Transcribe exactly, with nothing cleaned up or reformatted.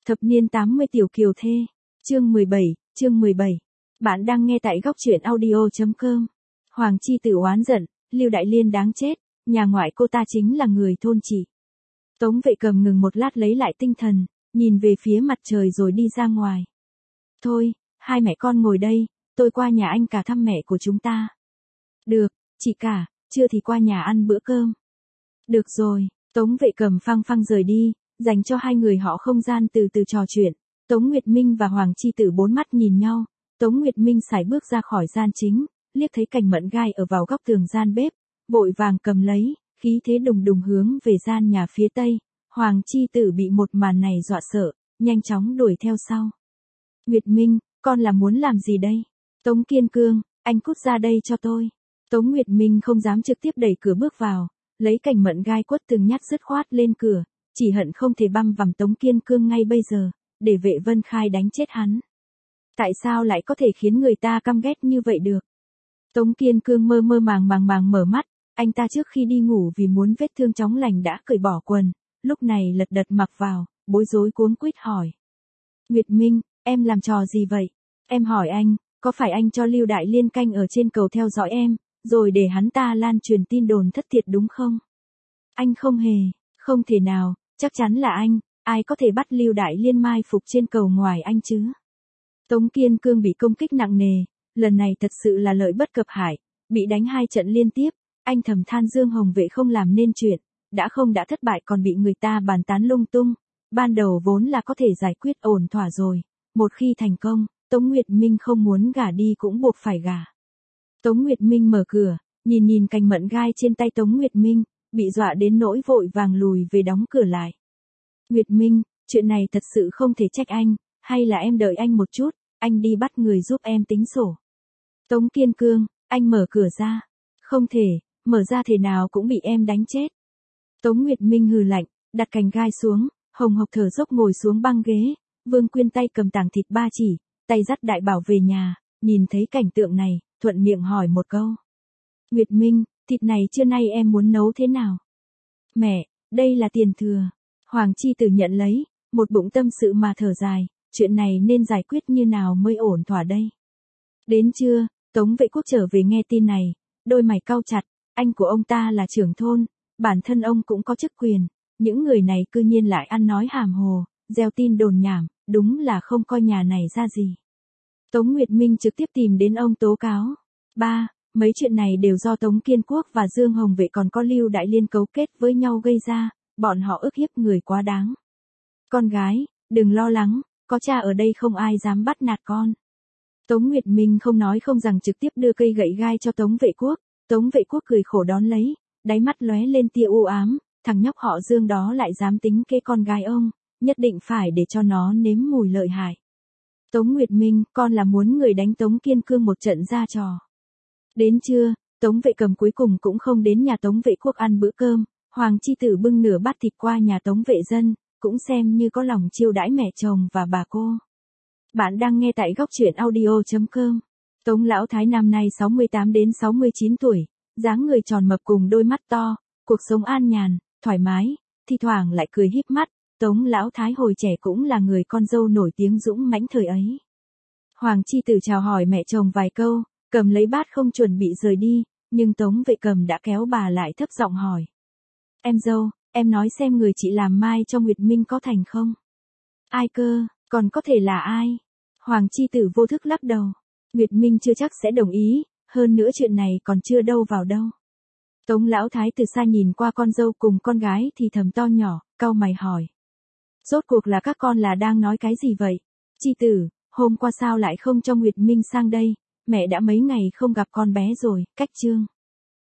Thập niên tám mươi tiểu kiều thê. Chương mười bảy, chương mười bảy. Bạn đang nghe tại góc truyện audio chấm com. Hoàng chi tử oán giận, Lưu Đại Liên đáng chết, nhà ngoại cô ta chính là người thôn chỉ. Tống Vệ Cầm ngừng một lát lấy lại tinh thần, nhìn về phía mặt trời rồi đi ra ngoài. Thôi, hai mẹ con ngồi đây, tôi qua nhà anh cả thăm mẹ của chúng ta. Được, chị cả, chưa thì qua nhà ăn bữa cơm. Được rồi, Tống Vệ Cầm phăng phăng rời đi, dành cho hai người họ không gian từ từ trò chuyện. Tống Nguyệt Minh và Hoàng Chi Tử bốn mắt nhìn nhau, Tống Nguyệt Minh sải bước ra khỏi gian chính, liếc thấy Cảnh Mận Gai ở vào góc tường gian bếp, vội vàng cầm lấy, khí thế đùng đùng hướng về gian nhà phía tây. Hoàng Chi Tử bị một màn này dọa sợ, nhanh chóng đuổi theo sau. Nguyệt Minh, con là muốn làm gì đây? Tống Kiên Cương, anh cút ra đây cho tôi. Tống Nguyệt Minh không dám trực tiếp đẩy cửa bước vào, lấy Cảnh Mận Gai quất từng nhát dứt khoát lên cửa, chỉ hận không thể băm vằm Tống Kiên Cương ngay bây giờ, để Vệ Vân Khai đánh chết hắn. Tại sao lại có thể khiến người ta căm ghét như vậy được? Tống Kiên Cương mơ mơ màng màng màng mở mắt, anh ta trước khi đi ngủ vì muốn vết thương chóng lành đã cởi bỏ quần, lúc này lật đật mặc vào, bối rối cuống quýt hỏi. Nguyệt Minh, em làm trò gì vậy? Em hỏi anh, có phải anh cho Lưu Đại Liên canh ở trên cầu theo dõi em, rồi để hắn ta lan truyền tin đồn thất thiệt đúng không? Anh không hề, không thể nào, chắc chắn là anh, ai có thể bắt Lưu Đại Liên mai phục trên cầu ngoài anh chứ? Tống Kiên Cương bị công kích nặng nề, lần này thật sự là lợi bất cập hại, bị đánh hai trận liên tiếp, anh thầm than Dương Hồng Vệ không làm nên chuyện, đã không đã thất bại còn bị người ta bàn tán lung tung, ban đầu vốn là có thể giải quyết ổn thỏa rồi, một khi thành công, Tống Nguyệt Minh không muốn gả đi cũng buộc phải gả. Tống Nguyệt Minh mở cửa, nhìn nhìn Cành Mận Gai trên tay Tống Nguyệt Minh, bị dọa đến nỗi vội vàng lùi về đóng cửa lại. Nguyệt Minh, chuyện này thật sự không thể trách anh, hay là em đợi anh một chút, anh đi bắt người giúp em tính sổ. Tống Kiên Cương, anh mở cửa ra. Không thể, mở ra thế nào cũng bị em đánh chết. Tống Nguyệt Minh hừ lạnh, đặt cành gai xuống, hồng hộc thở dốc ngồi xuống băng ghế, Vương Quyên tay cầm tảng thịt ba chỉ, tay dắt Đại Bảo về nhà, nhìn thấy cảnh tượng này, thuận miệng hỏi một câu. Nguyệt Minh, thịt này trưa nay em muốn nấu thế nào? Mẹ, đây là tiền thừa. Hoàng Chi Tử nhận lấy, một bụng tâm sự mà thở dài, chuyện này nên giải quyết như nào mới ổn thỏa đây? Đến trưa, Tống Vệ Quốc trở về nghe tin này, đôi mày cau chặt, anh của ông ta là trưởng thôn, bản thân ông cũng có chức quyền, những người này cư nhiên lại ăn nói hàm hồ, gieo tin đồn nhảm, đúng là không coi nhà này ra gì. Tống Nguyệt Minh trực tiếp tìm đến ông tố cáo. Ba, mấy chuyện này đều do Tống Kiên Quốc và Dương Hồng Vệ còn có Lưu Đại Liên cấu kết với nhau gây ra, bọn họ ức hiếp người quá đáng. Con gái, đừng lo lắng, có cha ở đây không ai dám bắt nạt con. Tống Nguyệt Minh không nói không rằng trực tiếp đưa cây gậy gai cho Tống Vệ Quốc, Tống Vệ Quốc cười khổ đón lấy, đáy mắt lóe lên tia u ám, thằng nhóc họ Dương đó lại dám tính kế con gái ông, nhất định phải để cho nó nếm mùi lợi hại. Tống Nguyệt Minh, con là muốn người đánh Tống Kiên Cương một trận ra trò. Đến trưa, Tống Vệ Cầm cuối cùng cũng không đến nhà Tống Vệ Quốc ăn bữa cơm, Hoàng Chi Tử bưng nửa bát thịt qua nhà Tống Vệ Dân, cũng xem như có lòng chiêu đãi mẹ chồng và bà cô. Bạn đang nghe tại góc truyện audio chấm com. Tống Lão Thái năm nay sáu mươi tám đến sáu mươi chín tuổi, dáng người tròn mập cùng đôi mắt to, cuộc sống an nhàn, thoải mái, thi thoảng lại cười híp mắt. Tống Lão Thái hồi trẻ cũng là người con dâu nổi tiếng dũng mãnh thời ấy. Hoàng Chi Tử chào hỏi mẹ chồng vài câu, cầm lấy bát không chuẩn bị rời đi, nhưng Tống Vệ Cầm đã kéo bà lại thấp giọng hỏi. Em dâu, em nói xem người chị làm mai cho Nguyệt Minh có thành không? Ai cơ, còn có thể là ai? Hoàng Chi Tử vô thức lắc đầu. Nguyệt Minh chưa chắc sẽ đồng ý, hơn nữa chuyện này còn chưa đâu vào đâu. Tống Lão Thái từ xa nhìn qua con dâu cùng con gái thì thầm to nhỏ, cau mày hỏi. Rốt cuộc là các con là đang nói cái gì vậy? Chi Tử, hôm qua sao lại không cho Nguyệt Minh sang đây, mẹ đã mấy ngày không gặp con bé rồi, cách chương.